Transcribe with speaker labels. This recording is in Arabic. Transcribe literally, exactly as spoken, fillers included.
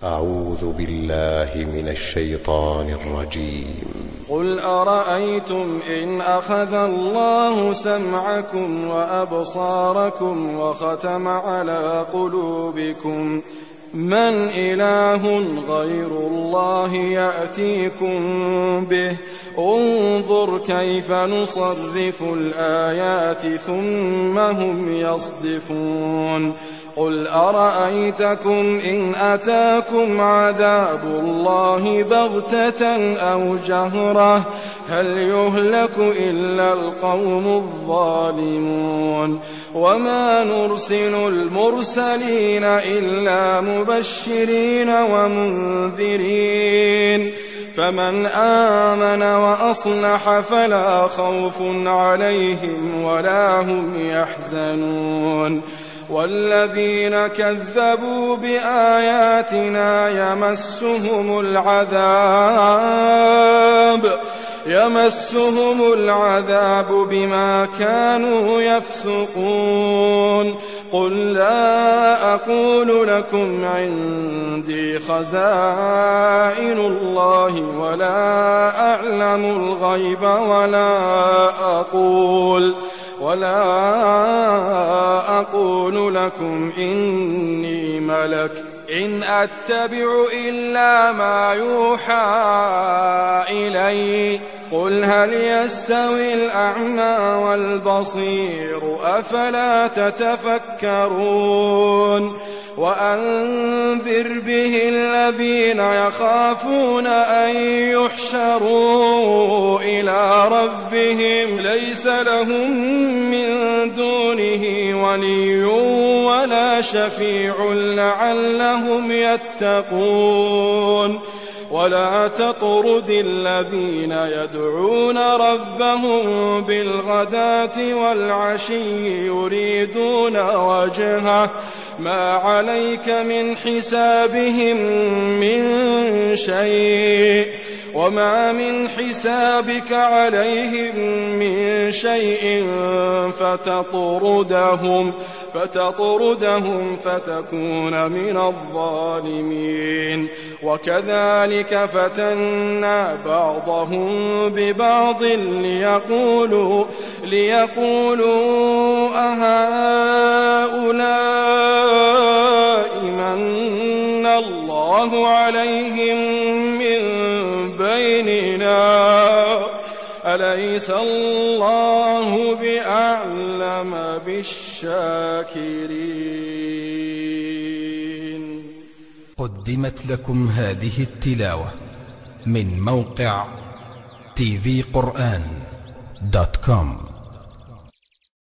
Speaker 1: أعوذ بالله من الشيطان الرجيم.
Speaker 2: قل أرأيتم إن أخذ الله سمعكم وأبصاركم وختم على قلوبكم من إله غير الله يأتيكم به انظر كيف نصرف الآيات ثم هم يصدفون. قل أرأيتكم إن أتاكم عذاب الله بغتة أو جهرة هل يهلك إلا القوم الظالمون. وما نرسل المرسلين إلا مبشرين ومنذرين فمن آمن وأصلح فلا خوف عليهم ولا هم يحزنون. والذين كذبوا بآياتنا يمسهم العذاب يمسهم العذاب بما كانوا يفسقون. قل لا أقول لكم عندي خزائن الله ولا أعلم الغيب ولا أقول ولا أقول لكم إني ملك إن أتبع إلا ما يوحى إلي. قل هل يستوي الأعمى والبصير أفلا تتفكرون. وأنذر به الذين يخافون أن يحشروا إلى ربهم ليس لهم من دونه ولي ولا شفيع لعلهم يتقون. ولا تطرد الذين يدعون ربهم بالغداة والعشي يريدون وجهه ما عليك من حسابهم من شيء وما من حسابك عليهم من شيء فتطردهم فتطردهم فتكون من الظالمين. وكذلك فتنا بعضهم ببعض ليقولوا ليقولوا أهؤلاء من الله عليهم من بيننا أليس الله بأعلم بالشاكرين.
Speaker 3: قدمت لكم هذه التلاوة من موقع تي في قرآن دوت كوم.